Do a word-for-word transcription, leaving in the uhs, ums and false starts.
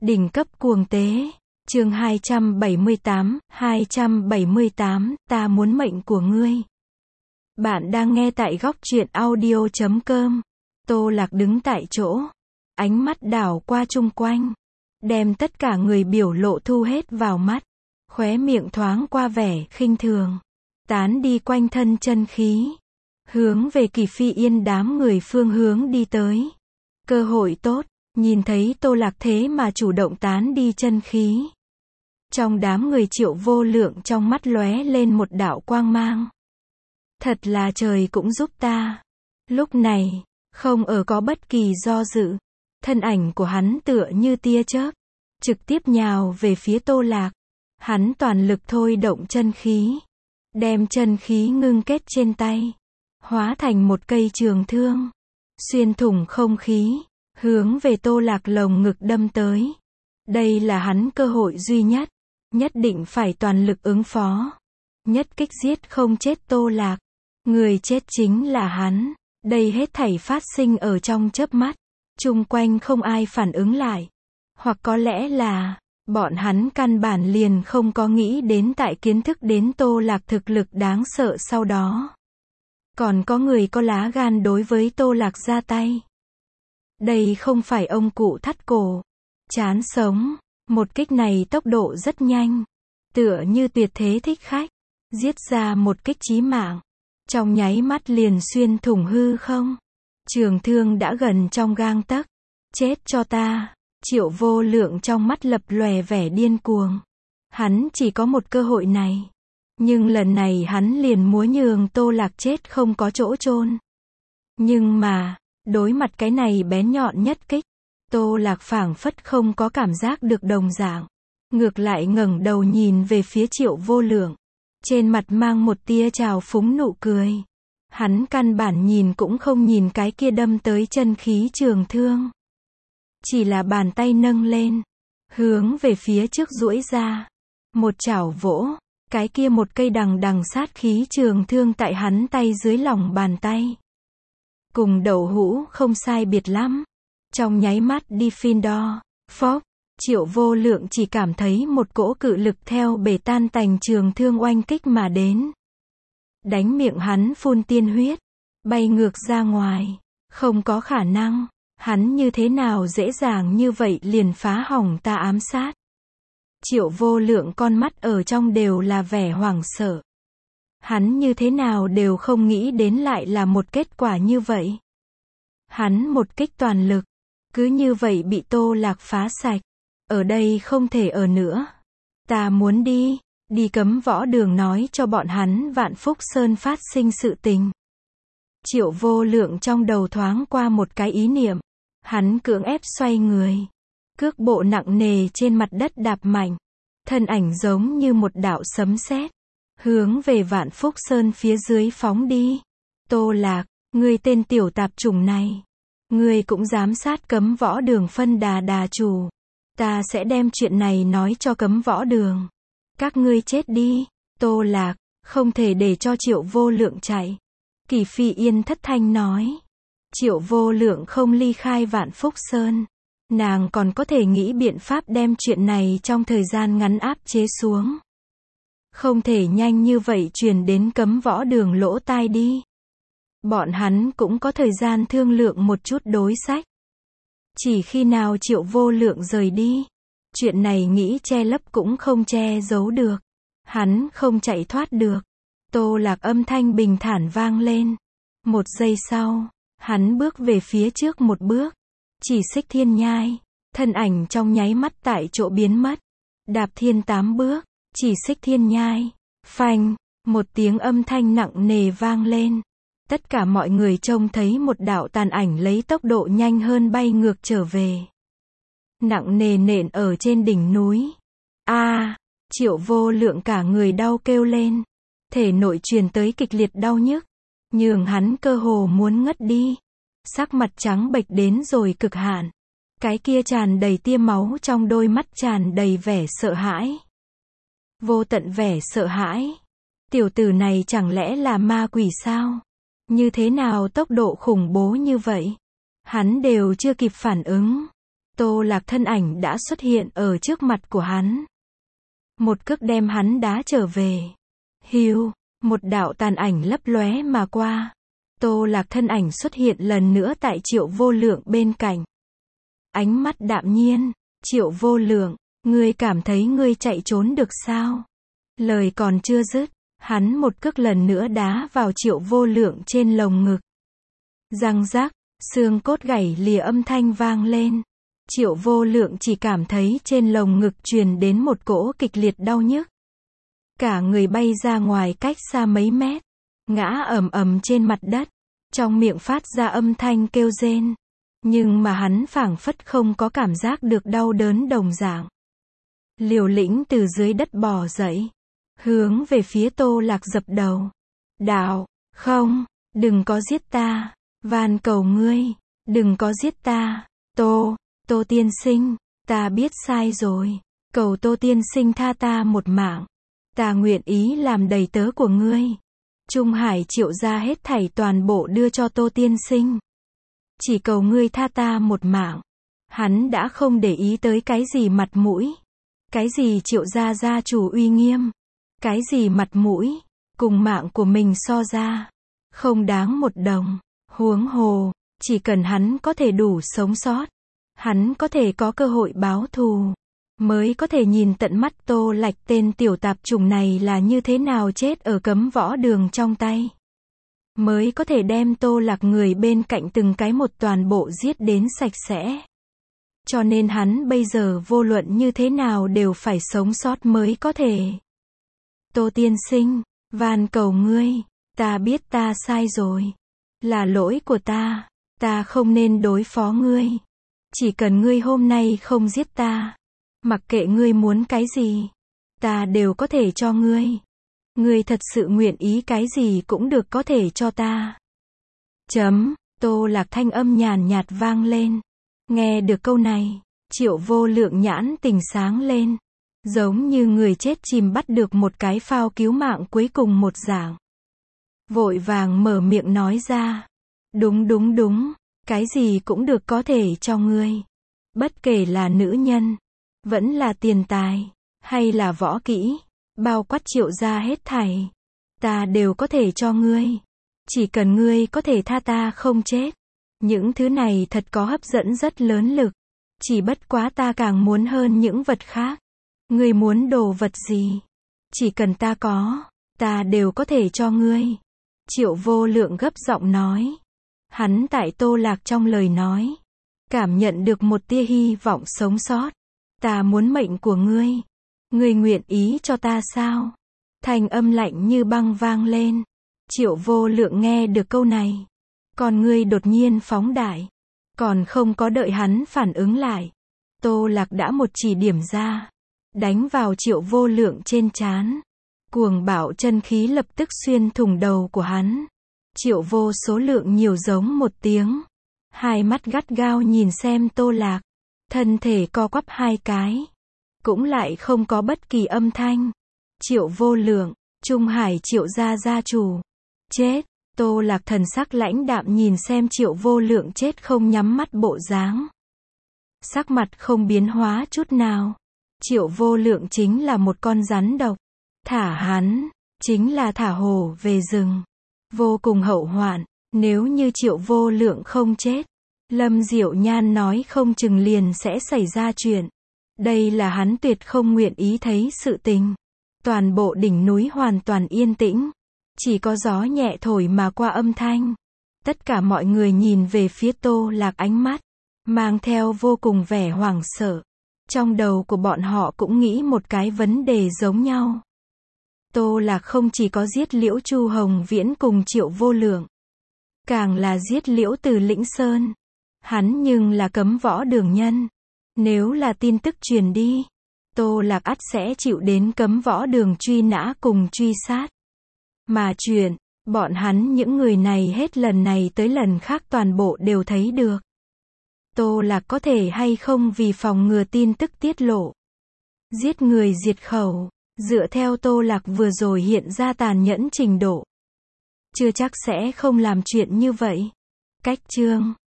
Đỉnh cấp cuồng tế. Chương hai trăm bảy mươi tám, hai trăm bảy mươi tám, ta muốn mệnh của ngươi. Bạn đang nghe tại góc truyện audio chấm com. Tô Lạc đứng tại chỗ, ánh mắt đảo qua chung quanh, đem tất cả người biểu lộ thu hết vào mắt, khóe miệng thoáng qua vẻ khinh thường, tán đi quanh thân chân khí, hướng về Kỳ Phi Yên đám người phương hướng đi tới. Cơ hội tốt, nhìn thấy Tô Lạc thế mà chủ động tán đi chân khí. Trong đám người Triệu Vô Lượng trong mắt lóe lên một đạo quang mang. Thật là trời cũng giúp ta. Lúc này, không ở có bất kỳ do dự, thân ảnh của hắn tựa như tia chớp, trực tiếp nhào về phía Tô Lạc. Hắn toàn lực thôi động chân khí, đem chân khí ngưng kết trên tay, hóa thành một cây trường thương, xuyên thủng không khí, hướng về Tô Lạc lồng ngực đâm tới. Đây là hắn cơ hội duy nhất, nhất định phải toàn lực ứng phó, nhất kích giết không chết Tô Lạc. Người chết chính là hắn. Đây hết thảy phát sinh ở trong chớp mắt, chung quanh không ai phản ứng lại, hoặc có lẽ là bọn hắn căn bản liền không có nghĩ đến tại kiến thức đến Tô Lạc thực lực đáng sợ sau đó. Còn có người có lá gan đối với Tô Lạc ra tay. Đây không phải ông cụ thắt cổ, chán sống. Một kích này tốc độ rất nhanh, tựa như tuyệt thế thích khách, giết ra một kích chí mạng, trong nháy mắt liền xuyên thủng hư không. Trường thương đã gần trong gang tấc. Chết cho ta. Triệu Vô Lượng trong mắt lập lòe vẻ điên cuồng. Hắn chỉ có một cơ hội này, nhưng lần này hắn liền muốn nhường Tô Lạc chết không có chỗ chôn. Nhưng mà, đối mặt cái này bén nhọn nhất kích, Tô Lạc phảng phất không có cảm giác được đồng dạng, ngược lại ngẩng đầu nhìn về phía Triệu Vô Lượng, trên mặt mang một tia trào phúng nụ cười. Hắn căn bản nhìn cũng không nhìn cái kia đâm tới chân khí trường thương, chỉ là bàn tay nâng lên, hướng về phía trước duỗi ra, một chảo vỗ, cái kia một cây đằng đằng sát khí trường thương tại hắn tay dưới lòng bàn tay, cùng đậu hũ không sai biệt lắm. Trong nháy mắt đi phiên đo, phốc, Triệu Vô Lượng chỉ cảm thấy một cỗ cự lực theo bể tan tành trường thương oanh kích mà đến. Đánh miệng hắn phun tiên huyết, bay ngược ra ngoài. Không có khả năng, hắn như thế nào dễ dàng như vậy liền phá hỏng ta ám sát. Triệu Vô Lượng con mắt ở trong đều là vẻ hoảng sợ. Hắn như thế nào đều không nghĩ đến lại là một kết quả như vậy. Hắn một kích toàn lực, cứ như vậy bị Tô Lạc phá sạch. Ở đây không thể ở nữa. Ta muốn đi, đi Cấm Võ Đường nói cho bọn hắn Vạn Phúc Sơn phát sinh sự tình. Triệu Vô Lượng trong đầu thoáng qua một cái ý niệm. Hắn cưỡng ép xoay người, cước bộ nặng nề trên mặt đất đạp mạnh, thân ảnh giống như một đạo sấm sét, hướng về Vạn Phúc Sơn phía dưới phóng đi. Tô Lạc, ngươi tên tiểu tạp chủng này, ngươi cũng dám sát Cấm Võ Đường phân đà đà chủ. Ta sẽ đem chuyện này nói cho Cấm Võ Đường. Các ngươi chết đi. Tô Lạc, không thể để cho Triệu Vô Lượng chạy. Kỳ Phi Yên thất thanh nói. Triệu Vô Lượng không ly khai Vạn Phúc Sơn. Nàng còn có thể nghĩ biện pháp đem chuyện này trong thời gian ngắn áp chế xuống. Không thể nhanh như vậy truyền đến Cấm Võ Đường lỗ tai đi. Bọn hắn cũng có thời gian thương lượng một chút đối sách. Chỉ khi nào Triệu Vô Lượng rời đi, chuyện này nghĩ che lấp cũng không che giấu được. Hắn không chạy thoát được. Tô Lạc âm thanh bình thản vang lên. Một giây sau, hắn bước về phía trước một bước. Chỉ xích thiên nhai, thân ảnh trong nháy mắt tại chỗ biến mất. Đạp thiên tám bước, chỉ xích thiên nhai. Phanh, một tiếng âm thanh nặng nề vang lên. Tất cả mọi người trông thấy một đạo tàn ảnh lấy tốc độ nhanh hơn bay ngược trở về. Nặng nề nện ở trên đỉnh núi. A, à, Triệu Vô Lượng cả người đau kêu lên. Thể nội truyền tới kịch liệt đau nhức, nhường hắn cơ hồ muốn ngất đi. Sắc mặt trắng bệch đến rồi cực hạn. Cái kia tràn đầy tia máu trong đôi mắt tràn đầy vẻ sợ hãi. Vô tận vẻ sợ hãi. Tiểu tử này chẳng lẽ là ma quỷ sao? Như thế nào tốc độ khủng bố như vậy? Hắn đều chưa kịp phản ứng. Tô Lạc thân ảnh đã xuất hiện ở trước mặt của hắn. Một cước đem hắn đá trở về. Hiu, một đạo tàn ảnh lấp lóe mà qua. Tô Lạc thân ảnh xuất hiện lần nữa tại Triệu Vô Lượng bên cạnh. Ánh mắt đạm nhiên, Triệu Vô Lượng, ngươi cảm thấy ngươi chạy trốn được sao? Lời còn chưa dứt, hắn một cước lần nữa đá vào Triệu Vô Lượng trên lồng ngực. Răng rắc, xương cốt gãy lìa âm thanh vang lên. Triệu Vô Lượng chỉ cảm thấy trên lồng ngực truyền đến một cỗ kịch liệt đau nhức. Cả người bay ra ngoài cách xa mấy mét, ngã ầm ầm trên mặt đất, trong miệng phát ra âm thanh kêu rên. Nhưng mà hắn phảng phất không có cảm giác được đau đớn đồng dạng. Liều lĩnh từ dưới đất bò dậy, hướng về phía Tô Lạc dập đầu. Đạo, không, đừng có giết ta, van cầu ngươi, đừng có giết ta, Tô, Tô tiên sinh, ta biết sai rồi, cầu Tô tiên sinh tha ta một mạng, ta nguyện ý làm đầy tớ của ngươi. Trung Hải Triệu gia hết thảy toàn bộ đưa cho Tô tiên sinh. Chỉ cầu ngươi tha ta một mạng. Hắn đã không để ý tới cái gì mặt mũi, cái gì Triệu gia gia chủ uy nghiêm, cái gì mặt mũi, cùng mạng của mình so ra, không đáng một đồng. Huống hồ, chỉ cần hắn có thể đủ sống sót, hắn có thể có cơ hội báo thù, mới có thể nhìn tận mắt Tô Lạch tên tiểu tạp chủng này là như thế nào chết ở Cấm Võ Đường trong tay. Mới có thể đem Tô Lạc người bên cạnh từng cái một toàn bộ giết đến sạch sẽ. Cho nên hắn bây giờ vô luận như thế nào đều phải sống sót mới có thể. Tô tiên sinh, van cầu ngươi, ta biết ta sai rồi. Là lỗi của ta, ta không nên đối phó ngươi. Chỉ cần ngươi hôm nay không giết ta, mặc kệ ngươi muốn cái gì, ta đều có thể cho ngươi. Ngươi thật sự nguyện ý cái gì cũng được có thể cho ta. Chấm, Tô Lạc thanh âm nhàn nhạt vang lên. Nghe được câu này, Triệu Vô Lượng nhãn tình sáng lên. Giống như người chết chìm bắt được một cái phao cứu mạng cuối cùng một dạng. Vội vàng mở miệng nói ra. Đúng đúng đúng, cái gì cũng được có thể cho ngươi. Bất kể là nữ nhân, vẫn là tiền tài, hay là võ kỹ, bao quát Triệu gia hết thảy, ta đều có thể cho ngươi. Chỉ cần ngươi có thể tha ta không chết. Những thứ này thật có hấp dẫn rất lớn lực. Chỉ bất quá ta càng muốn hơn những vật khác. Ngươi muốn đồ vật gì? Chỉ cần ta có, ta đều có thể cho ngươi. Triệu Vô Lượng gấp giọng nói. Hắn tại Tô Lạc trong lời nói, cảm nhận được một tia hy vọng sống sót. Ta muốn mệnh của ngươi. Ngươi nguyện ý cho ta sao? Thanh âm lạnh như băng vang lên. Triệu Vô Lượng nghe được câu này, con ngươi đột nhiên phóng đại. Còn không có đợi hắn phản ứng lại, Tô Lạc đã một chỉ điểm ra, đánh vào Triệu Vô Lượng trên trán. Cuồng bạo chân khí lập tức xuyên thủng đầu của hắn. Triệu Vô Số Lượng nhiều giống một tiếng, hai mắt gắt gao nhìn xem Tô Lạc, thân thể co quắp hai cái, cũng lại không có bất kỳ âm thanh. Triệu Vô Lượng, Trung Hải Triệu gia gia chủ, chết. Tô Lạc thần sắc lãnh đạm nhìn xem Triệu Vô Lượng chết không nhắm mắt bộ dáng. Sắc mặt không biến hóa chút nào. Triệu Vô Lượng chính là một con rắn độc. Thả hắn, chính là thả hổ về rừng. Vô cùng hậu hoạn, nếu như Triệu Vô Lượng không chết, Lâm Diệu Nhan nói không chừng liền sẽ xảy ra chuyện. Đây là hắn tuyệt không nguyện ý thấy sự tình. Toàn bộ đỉnh núi hoàn toàn yên tĩnh. Chỉ có gió nhẹ thổi mà qua âm thanh. Tất cả mọi người nhìn về phía Tô Lạc ánh mắt, mang theo vô cùng vẻ hoảng sợ. Trong đầu của bọn họ cũng nghĩ một cái vấn đề giống nhau. Tô Lạc không chỉ có giết Liễu Chu Hồng Viễn cùng Triệu Vô Lượng, càng là giết Liễu Từ Lĩnh Sơn. Hắn nhưng là Cấm Võ Đường nhân. Nếu là tin tức truyền đi, Tô Lạc ắt sẽ chịu đến Cấm Võ Đường truy nã cùng truy sát. Mà chuyện, bọn hắn những người này hết lần này tới lần khác toàn bộ đều thấy được. Tô Lạc có thể hay không vì phòng ngừa tin tức tiết lộ, giết người diệt khẩu, dựa theo Tô Lạc vừa rồi hiện ra tàn nhẫn trình độ, chưa chắc sẽ không làm chuyện như vậy. Cách chương